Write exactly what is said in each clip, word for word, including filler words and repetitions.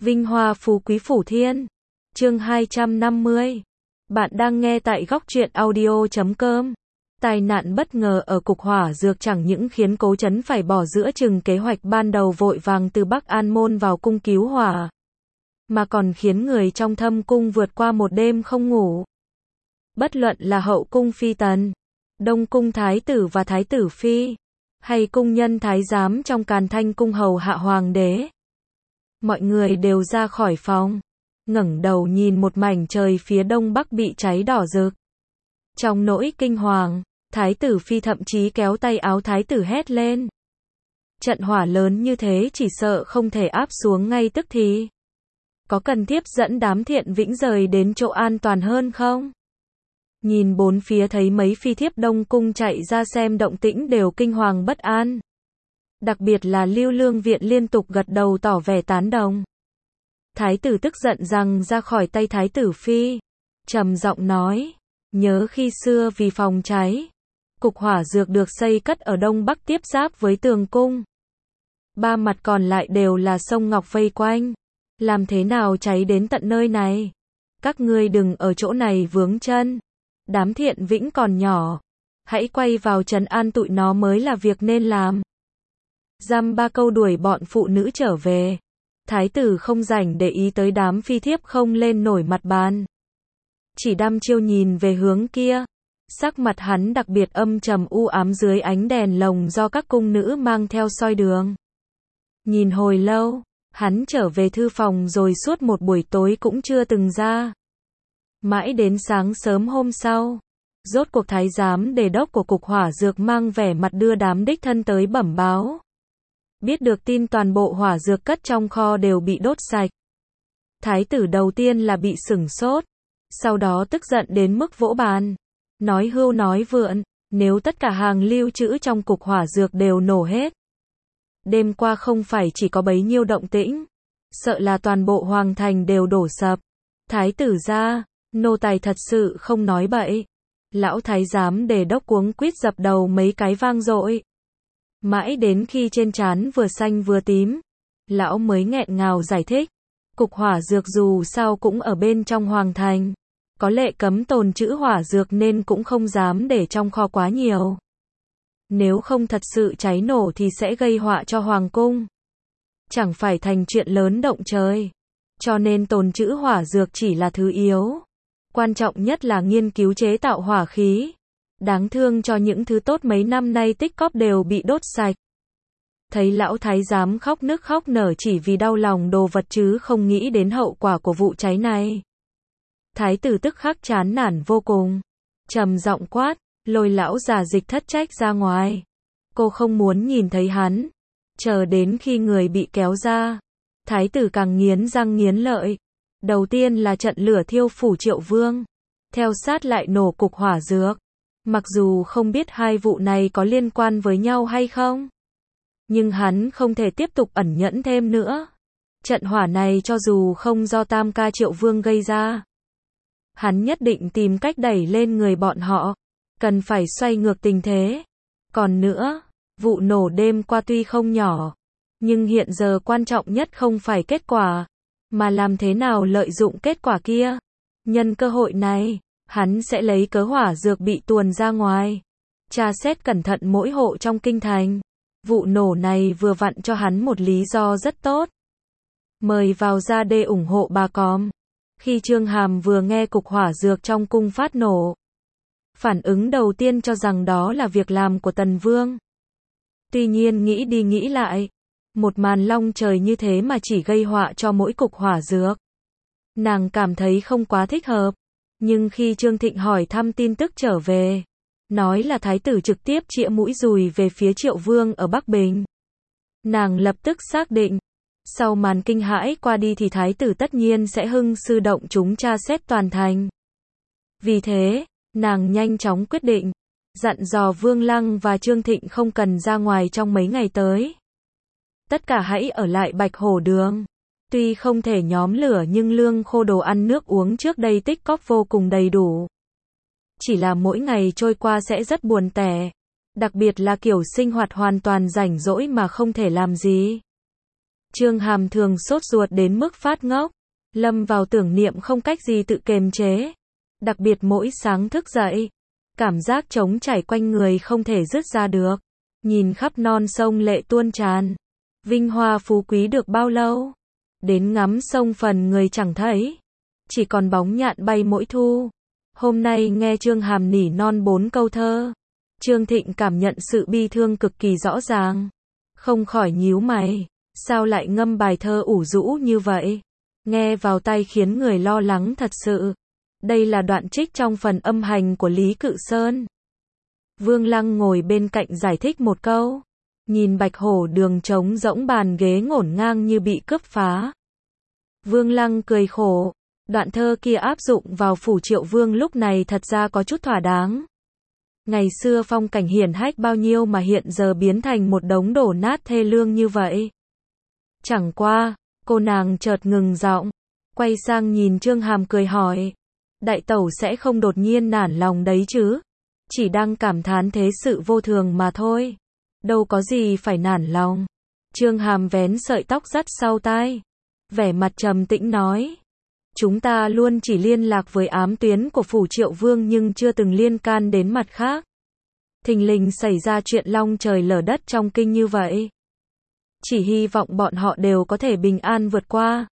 Vinh hoa phú quý phủ thiên. Chương hai trăm năm mươi. Bạn đang nghe tại góc truyện audio chấm com. Tai nạn bất ngờ ở cục hỏa dược chẳng những khiến Cố Chấn phải bỏ giữa chừng kế hoạch ban đầu vội vàng từ Bắc An Môn vào cung cứu hỏa, mà còn khiến người trong Thâm cung vượt qua một đêm không ngủ. Bất luận là hậu cung phi tần, đông cung thái tử và thái tử phi, hay cung nhân thái giám trong Càn Thanh cung hầu hạ hoàng đế, mọi người đều ra khỏi phòng, ngẩng đầu nhìn một mảnh trời phía đông bắc bị cháy đỏ rực. Trong nỗi kinh hoàng, thái tử phi thậm chí kéo tay áo thái tử hét lên. Trận hỏa lớn như thế chỉ sợ không thể áp xuống ngay tức thì. Có cần tiếp dẫn đám Thiện Vĩnh rời đến chỗ an toàn hơn không? Nhìn bốn phía thấy mấy phi thiếp đông cung chạy ra xem động tĩnh đều kinh hoàng bất an. Đặc biệt là Lưu Lương Viện liên tục gật đầu tỏ vẻ tán đồng. Thái tử tức giận rằng ra khỏi tay thái tử phi, trầm giọng nói, nhớ khi xưa vì phòng cháy, cục hỏa dược được xây cất ở đông bắc tiếp giáp với tường cung. Ba mặt còn lại đều là sông ngọc vây quanh. Làm thế nào cháy đến tận nơi này? Các ngươi đừng ở chỗ này vướng chân. Đám Thiện Vĩnh còn nhỏ, hãy quay vào trấn an tụi nó mới là việc nên làm. Dăm ba câu đuổi bọn phụ nữ trở về. Thái tử không rảnh để ý tới đám phi thiếp không lên nổi mặt bàn, chỉ đăm chiêu nhìn về hướng kia. Sắc mặt hắn đặc biệt âm trầm u ám dưới ánh đèn lồng do các cung nữ mang theo soi đường. Nhìn hồi lâu, hắn trở về thư phòng rồi suốt một buổi tối cũng chưa từng ra. Mãi đến sáng sớm hôm sau, rốt cuộc thái giám đề đốc của cục hỏa dược mang vẻ mặt đưa đám đích thân tới bẩm báo. Biết được tin toàn bộ hỏa dược cất trong kho đều bị đốt sạch. Thái tử đầu tiên là bị sửng sốt, sau đó tức giận đến mức vỗ bàn, nói hưu nói vượn, nếu tất cả hàng lưu trữ trong cục hỏa dược đều nổ hết. Đêm qua không phải chỉ có bấy nhiêu động tĩnh, sợ là toàn bộ hoàng thành đều đổ sập. Thái tử ra, nô tài thật sự không nói bậy. Lão thái giám đề đốc cuống quýt dập đầu mấy cái vang dội. Mãi đến khi trên trán vừa xanh vừa tím, lão mới nghẹn ngào giải thích. Cục hỏa dược dù sao cũng ở bên trong hoàng thành, có lệ cấm tồn trữ hỏa dược nên cũng không dám để trong kho quá nhiều. Nếu không thật sự cháy nổ thì sẽ gây họa cho hoàng cung, chẳng phải thành chuyện lớn động trời. Cho nên tồn trữ hỏa dược chỉ là thứ yếu, quan trọng nhất là nghiên cứu chế tạo hỏa khí. Đáng thương cho những thứ tốt mấy năm nay tích cóp đều bị đốt sạch. Thấy lão thái giám khóc nức khóc nở chỉ vì đau lòng đồ vật chứ không nghĩ đến hậu quả của vụ cháy này. Thái tử tức khắc chán nản vô cùng, trầm giọng quát, lôi lão già Dịch Thất Trách ra ngoài. Cô không muốn nhìn thấy hắn. Chờ đến khi người bị kéo ra, thái tử càng nghiến răng nghiến lợi. Đầu tiên là trận lửa thiêu phủ Triệu Vương, theo sát lại nổ cục hỏa dược. Mặc dù không biết hai vụ này có liên quan với nhau hay không, nhưng hắn không thể tiếp tục ẩn nhẫn thêm nữa. Trận hỏa này cho dù không do Tam Ca Triệu Vương gây ra, hắn nhất định tìm cách đẩy lên người bọn họ, cần phải xoay ngược tình thế. Còn nữa, vụ nổ đêm qua tuy không nhỏ, nhưng hiện giờ quan trọng nhất không phải kết quả, mà làm thế nào lợi dụng kết quả kia. Nhân cơ hội này, hắn sẽ lấy cớ hỏa dược bị tuồn ra ngoài, tra xét cẩn thận mỗi hộ trong kinh thành. Vụ nổ này vừa vặn cho hắn một lý do rất tốt. Mời vào ra để ủng hộ bà com. Khi Trương Hàm vừa nghe cục hỏa dược trong cung phát nổ, phản ứng đầu tiên cho rằng đó là việc làm của Tần Vương. Tuy nhiên nghĩ đi nghĩ lại, một màn long trời như thế mà chỉ gây họa cho mỗi cục hỏa dược, nàng cảm thấy không quá thích hợp. Nhưng khi Trương Thịnh hỏi thăm tin tức trở về, nói là thái tử trực tiếp chĩa mũi dùi về phía Triệu Vương ở Bắc Bình, nàng lập tức xác định, sau màn kinh hãi qua đi thì thái tử tất nhiên sẽ hưng sư động chúng tra xét toàn thành. Vì thế, nàng nhanh chóng quyết định, dặn dò Vương Lăng và Trương Thịnh không cần ra ngoài trong mấy ngày tới. Tất cả hãy ở lại Bạch Hổ Đường. Tuy không thể nhóm lửa nhưng lương khô đồ ăn nước uống trước đây tích cóp vô cùng đầy đủ. Chỉ là mỗi ngày trôi qua sẽ rất buồn tẻ, đặc biệt là kiểu sinh hoạt hoàn toàn rảnh rỗi mà không thể làm gì. Trương Hàm thường sốt ruột đến mức phát ngốc, lâm vào tưởng niệm không cách gì tự kiềm chế. Đặc biệt mỗi sáng thức dậy, cảm giác trống chảy quanh người không thể dứt ra được. Nhìn khắp non sông lệ tuôn tràn. Vinh hoa phú quý được bao lâu? Đến ngắm sông phần người chẳng thấy. Chỉ còn bóng nhạn bay mỗi thu. Hôm nay nghe Trương Hàm nỉ non bốn câu thơ. Trương Thịnh cảm nhận sự bi thương cực kỳ rõ ràng. Không khỏi nhíu mày. Sao lại ngâm bài thơ ủ rũ như vậy? Nghe vào tay khiến người lo lắng thật sự. Đây là đoạn trích trong phần âm hành của Lý Cự Sơn. Vương Lăng ngồi bên cạnh giải thích một câu. Nhìn Bạch Hổ Đường trống rỗng bàn ghế ngổn ngang như bị cướp phá. Vương Lăng cười khổ. Đoạn thơ kia áp dụng vào phủ Triệu Vương lúc này thật ra có chút thỏa đáng. Ngày xưa phong cảnh hiển hách bao nhiêu mà hiện giờ biến thành một đống đổ nát thê lương như vậy. Chẳng qua, cô nàng chợt ngừng giọng, quay sang nhìn Trương Hàm cười hỏi. Đại tẩu sẽ không đột nhiên nản lòng đấy chứ? Chỉ đang cảm thán thế sự vô thường mà thôi. Đâu có gì phải nản lòng. Trương Hàm vén sợi tóc dắt sau tai. Vẻ mặt trầm tĩnh nói. Chúng ta luôn chỉ liên lạc với ám tuyến của phủ Triệu Vương nhưng chưa từng liên can đến mặt khác. Thình lình xảy ra chuyện long trời lở đất trong kinh như vậy. Chỉ hy vọng bọn họ đều có thể bình an vượt qua.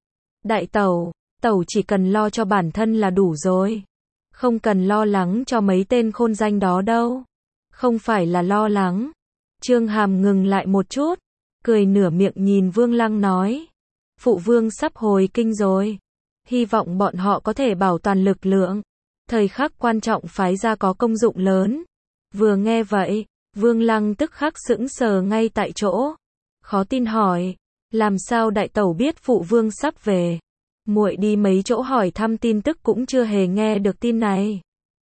Đại tẩu, tẩu chỉ cần lo cho bản thân là đủ rồi. Không cần lo lắng cho mấy tên khôn danh đó đâu. Không phải là lo lắng. Trương Hàm ngừng lại một chút, cười nửa miệng nhìn Vương Lăng nói. Phụ vương sắp hồi kinh rồi. Hy vọng bọn họ có thể bảo toàn lực lượng. Thời khắc quan trọng phái ra có công dụng lớn. Vừa nghe vậy, Vương Lăng tức khắc sững sờ ngay tại chỗ. Khó tin hỏi, làm sao đại tẩu biết phụ vương sắp về? Muội đi mấy chỗ hỏi thăm tin tức cũng chưa hề nghe được tin này.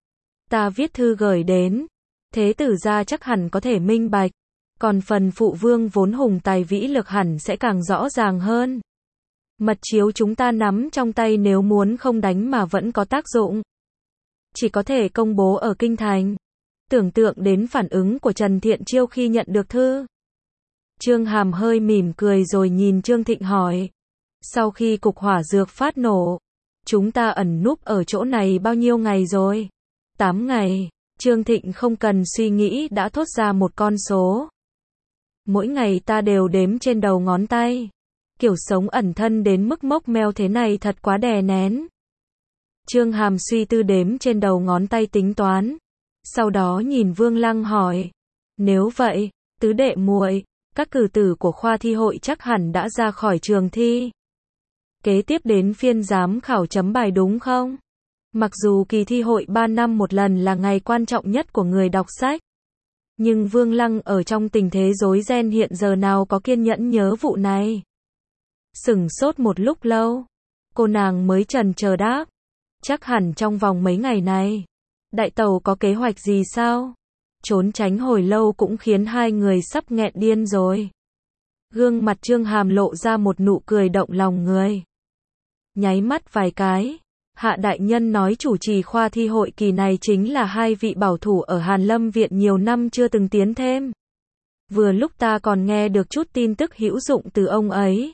Ta viết thư gửi đến, thế tử gia chắc hẳn có thể minh bạch. Còn phần phụ vương vốn hùng tài vĩ lực hẳn sẽ càng rõ ràng hơn. Mật chiếu chúng ta nắm trong tay nếu muốn không đánh mà vẫn có tác dụng. Chỉ có thể công bố ở kinh thành. Tưởng tượng đến phản ứng của Trần Thiện Chiêu khi nhận được thư. Trương Hàm hơi mỉm cười rồi nhìn Trương Thịnh hỏi. Sau khi cục hỏa dược phát nổ, chúng ta ẩn núp ở chỗ này bao nhiêu ngày rồi? tám ngày. Trương Thịnh không cần suy nghĩ đã thốt ra một con số. Mỗi ngày ta đều đếm trên đầu ngón tay. Kiểu sống ẩn thân đến mức mốc meo thế này thật quá đè nén. Trương Hàm suy tư đếm trên đầu ngón tay tính toán. Sau đó nhìn Vương Lăng hỏi. Nếu vậy, tứ đệ muội, các cử tử của khoa thi hội chắc hẳn đã ra khỏi trường thi. Kế tiếp đến phiên giám khảo chấm bài đúng không? Mặc dù kỳ thi hội ba năm một lần là ngày quan trọng nhất của người đọc sách. Nhưng Vương Lăng ở trong tình thế rối ren hiện giờ nào có kiên nhẫn nhớ vụ này. Sửng sốt một lúc lâu, cô nàng mới chần chờ đáp. Chắc hẳn trong vòng mấy ngày này. Đại tẩu có kế hoạch gì sao? Trốn tránh hồi lâu cũng khiến hai người sắp nghẹn điên rồi. Gương mặt Trương Hàm lộ ra một nụ cười động lòng người. Nháy mắt vài cái, Hạ đại nhân nói chủ trì khoa thi hội kỳ này chính là hai vị bảo thủ ở Hàn Lâm Viện nhiều năm chưa từng tiến thêm. Vừa lúc ta còn nghe được chút tin tức hữu dụng từ ông ấy.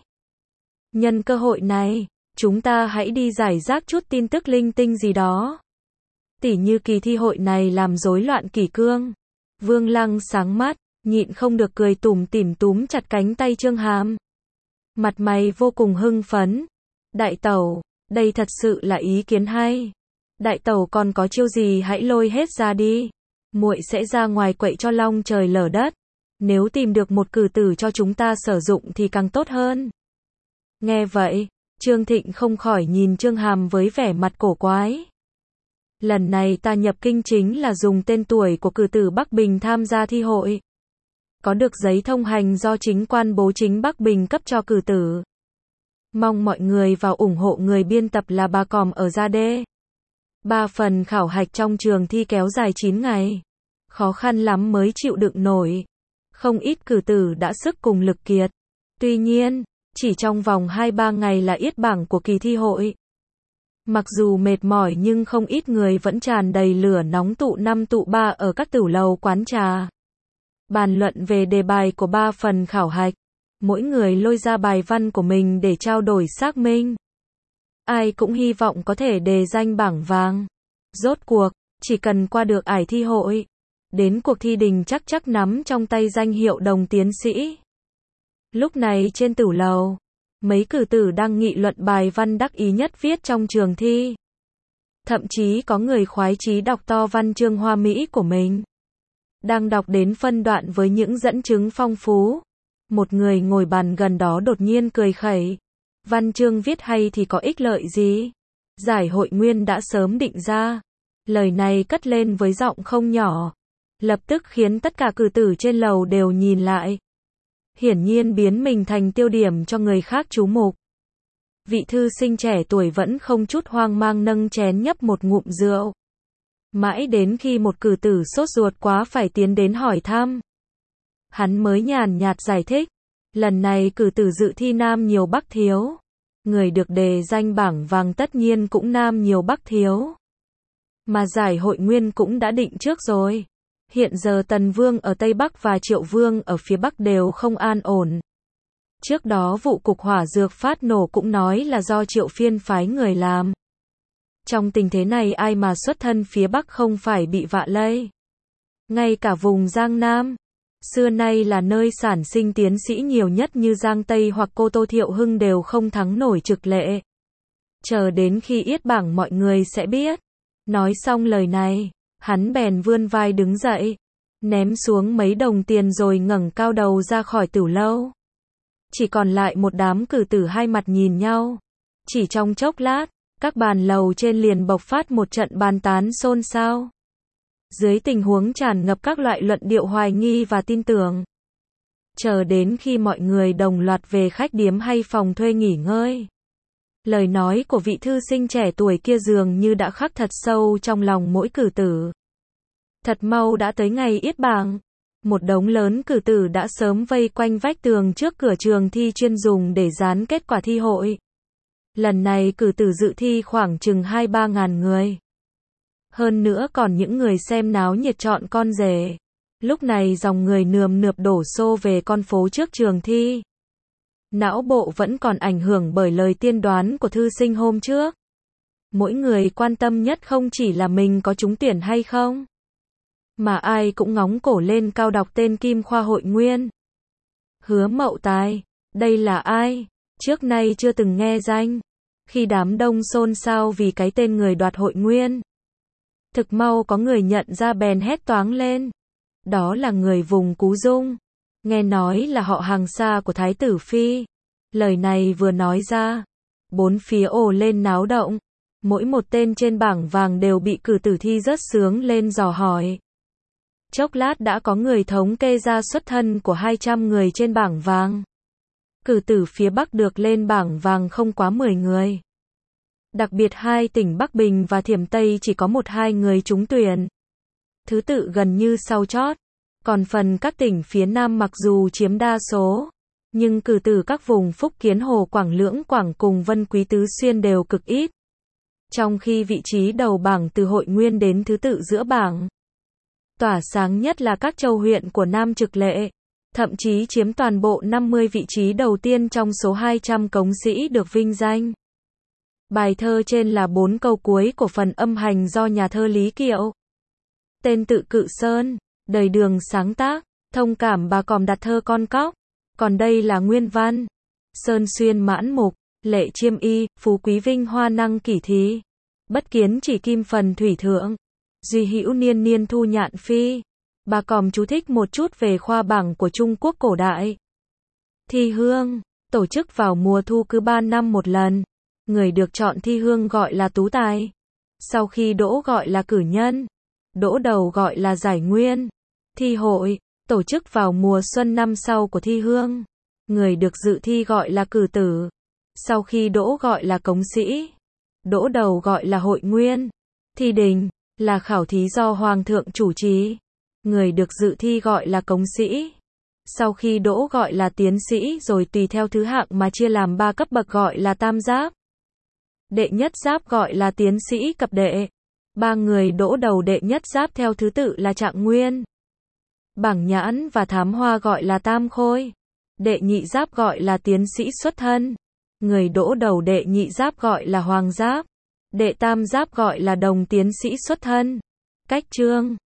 Nhân cơ hội này, chúng ta hãy đi giải rác chút tin tức linh tinh gì đó. Tỉ như kỳ thi hội này làm rối loạn kỷ cương. Vương Lăng sáng mắt, nhịn không được cười tủm tỉm túm chặt cánh tay Trương Hàm. Mặt mày vô cùng hưng phấn. Đại tẩu, đây thật sự là ý kiến hay. Đại tẩu còn có chiêu gì hãy lôi hết ra đi. Muội sẽ ra ngoài quậy cho long trời lở đất. Nếu tìm được một cử tử cho chúng ta sử dụng thì càng tốt hơn. Nghe vậy, Trương Thịnh không khỏi nhìn Trương Hàm với vẻ mặt cổ quái. Lần này ta nhập kinh chính là dùng tên tuổi của cử tử Bắc Bình tham gia thi hội. Có được giấy thông hành do chính quan bố chính Bắc Bình cấp cho cử tử. Mong mọi người vào ủng hộ người biên tập là bà Còm ở Gia Đê. Ba phần khảo hạch trong trường thi kéo dài chín ngày. Khó khăn lắm mới chịu đựng nổi. Không ít cử tử đã sức cùng lực kiệt. Tuy nhiên, chỉ trong vòng hai ba ngày là yết bảng của kỳ thi hội. Mặc dù mệt mỏi nhưng không ít người vẫn tràn đầy lửa nóng tụ năm tụ ba ở các tửu lầu quán trà. Bàn luận về đề bài của ba phần khảo hạch. Mỗi người lôi ra bài văn của mình để trao đổi xác minh. Ai cũng hy vọng có thể đề danh bảng vàng. Rốt cuộc, chỉ cần qua được ải thi hội, đến cuộc thi đình chắc chắc nắm trong tay danh hiệu đồng tiến sĩ. Lúc này trên tửu lầu, mấy cử tử đang nghị luận bài văn đắc ý nhất viết trong trường thi. Thậm chí có người khoái chí đọc to văn chương hoa mỹ của mình. Đang đọc đến phân đoạn với những dẫn chứng phong phú. Một người ngồi bàn gần đó đột nhiên cười khẩy. Văn chương viết hay thì có ích lợi gì? Giải hội nguyên đã sớm định ra. Lời này cất lên với giọng không nhỏ. Lập tức khiến tất cả cử tử trên lầu đều nhìn lại. Hiển nhiên biến mình thành tiêu điểm cho người khác chú mục. Vị thư sinh trẻ tuổi vẫn không chút hoang mang nâng chén nhấp một ngụm rượu. Mãi đến khi một cử tử sốt ruột quá phải tiến đến hỏi thăm. Hắn mới nhàn nhạt giải thích. Lần này cử tử dự thi nam nhiều bắc thiếu. Người được đề danh bảng vàng tất nhiên cũng nam nhiều bắc thiếu. Mà giải hội nguyên cũng đã định trước rồi. Hiện giờ Tần Vương ở Tây Bắc và Triệu Vương ở phía Bắc đều không an ổn. Trước đó vụ cục hỏa dược phát nổ cũng nói là do Triệu Phiên phái người làm. Trong tình thế này ai mà xuất thân phía Bắc không phải bị vạ lây. Ngay cả vùng Giang Nam, xưa nay là nơi sản sinh tiến sĩ nhiều nhất như Giang Tây hoặc Cô Tô Thiệu Hưng đều không thắng nổi Trực Lệ. Chờ đến khi yết bảng mọi người sẽ biết. Nói xong lời này, hắn bèn vươn vai đứng dậy, ném xuống mấy đồng tiền rồi ngẩng cao đầu ra khỏi tửu lâu. Chỉ còn lại một đám cử tử hai mặt nhìn nhau. Chỉ trong chốc lát, các bàn lầu trên liền bộc phát một trận bàn tán xôn xao. Dưới tình huống tràn ngập các loại luận điệu hoài nghi và tin tưởng. Chờ đến khi mọi người đồng loạt về khách điếm hay phòng thuê nghỉ ngơi. Lời nói của vị thư sinh trẻ tuổi kia dường như đã khắc thật sâu trong lòng mỗi cử tử. Thật mau đã tới ngày yết bảng. Một đống lớn cử tử đã sớm vây quanh vách tường trước cửa trường thi chuyên dùng để dán kết quả thi hội. Lần này cử tử dự thi khoảng chừng hai ba ngàn người. Hơn nữa còn những người xem náo nhiệt chọn con rể. Lúc này dòng người nườm nượp đổ xô về con phố trước trường thi. Não bộ vẫn còn ảnh hưởng bởi lời tiên đoán của thư sinh hôm trước. Mỗi người quan tâm nhất không chỉ là mình có trúng tuyển hay không, mà ai cũng ngóng cổ lên cao đọc tên Kim Khoa Hội Nguyên. Hứa Mậu Tài, đây là ai? Trước nay chưa từng nghe danh. Khi đám đông xôn xao vì cái tên người đoạt Hội Nguyên, thực mau có người nhận ra bèn hét toáng lên. Đó là người vùng Cú Dung. Nghe nói là họ hàng xa của Thái tử Phi. Lời này vừa nói ra, bốn phía ồ lên náo động. Mỗi một tên trên bảng vàng đều bị cử tử thi rất sướng lên dò hỏi. Chốc lát đã có người thống kê ra xuất thân của hai trăm người trên bảng vàng. Cử tử phía Bắc được lên bảng vàng không quá mười người. Đặc biệt hai tỉnh Bắc Bình và Thiểm Tây chỉ có một hai người trúng tuyển. Thứ tự gần như sau chót. Còn phần các tỉnh phía Nam mặc dù chiếm đa số, nhưng cử tử các vùng Phúc Kiến Hồ Quảng Lưỡng Quảng cùng Vân Quý Tứ Xuyên đều cực ít. Trong khi vị trí đầu bảng từ Hội Nguyên đến thứ tự giữa bảng, tỏa sáng nhất là các châu huyện của Nam Trực Lệ, thậm chí chiếm toàn bộ năm mươi vị trí đầu tiên trong số hai trăm cống sĩ được vinh danh. Bài thơ trên là bốn câu cuối của phần âm hành do nhà thơ Lý Kiệu. Tên tự Cự Sơn, đời Đường sáng tác, thông cảm bà còm đặt thơ con cóc. Còn đây là nguyên văn. Sơn xuyên mãn mục, lệ chiêm y, phú quý vinh hoa năng kỷ thí. Bất kiến chỉ kim phần thủy thượng. Duy hữu niên niên thu nhạn phi. Bà còm chú thích một chút về khoa bảng của Trung Quốc cổ đại. Thi hương, tổ chức vào mùa thu cứ ba năm một lần. Người được chọn thi hương gọi là tú tài. Sau khi đỗ gọi là cử nhân. Đỗ đầu gọi là giải nguyên. Thi hội, tổ chức vào mùa xuân năm sau của thi hương. Người được dự thi gọi là cử tử. Sau khi đỗ gọi là cống sĩ. Đỗ đầu gọi là hội nguyên. Thi đình, là khảo thí do Hoàng thượng chủ trì. Người được dự thi gọi là cống sĩ. Sau khi đỗ gọi là tiến sĩ rồi tùy theo thứ hạng mà chia làm ba cấp bậc gọi là tam giáp. Đệ nhất giáp gọi là tiến sĩ cập đệ. Ba người đỗ đầu đệ nhất giáp theo thứ tự là trạng nguyên, bảng nhãn và thám hoa gọi là tam khôi. Đệ nhị giáp gọi là tiến sĩ xuất thân. Người đỗ đầu đệ nhị giáp gọi là hoàng giáp. Đệ tam giáp gọi là đồng tiến sĩ xuất thân. Cách chương